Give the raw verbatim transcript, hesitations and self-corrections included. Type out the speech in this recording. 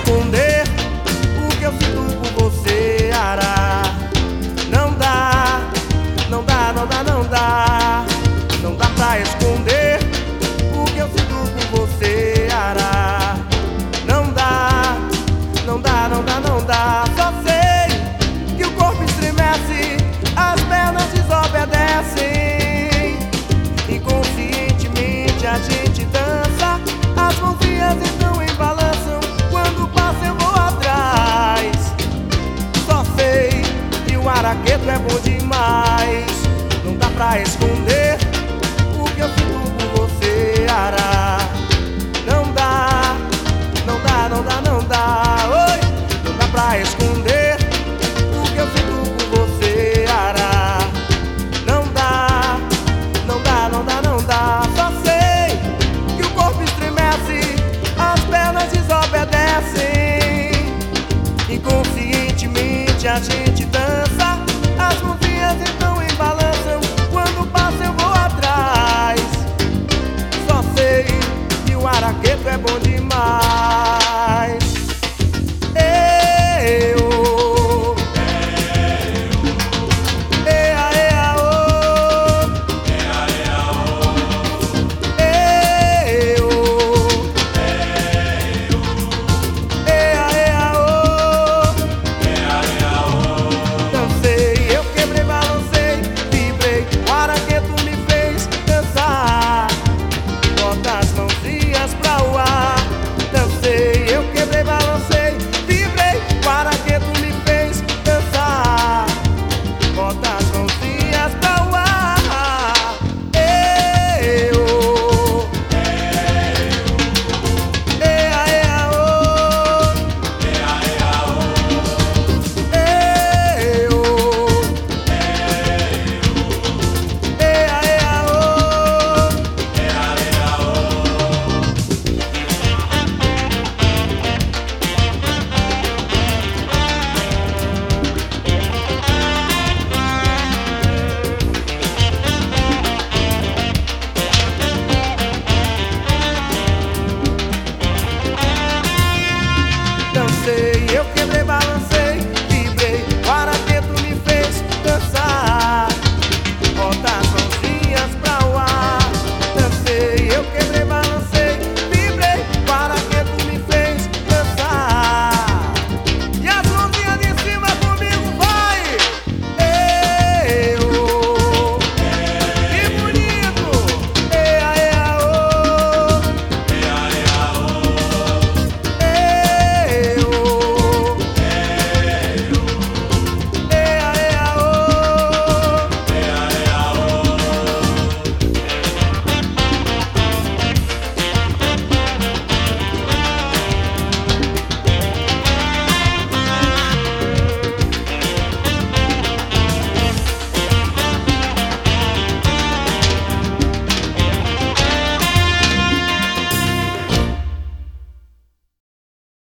esconder o que eu sinto por você, Ara. Não dá, não dá, não dá, não dá. Não dá pra esconder o que eu sinto por você, Ara. Não dá, não dá, não dá, não dá. Só sei que o corpo estremece, as pernas desobedecem. Inconscientemente a gente dança, as mãozinhas então embalançam. Quando passa eu vou atrás. Só sei que o araqueto é bom demais. Não dá pra esconder o que eu sinto por você, Ara. Não dá, não dá, não dá, não dá. Oi, não dá pra esconder o que eu sinto por você, Ara. Não dá, não dá, não dá, não dá. Só sei que o corpo estremece, as pernas desobedecem. Inconscientemente a gente dança,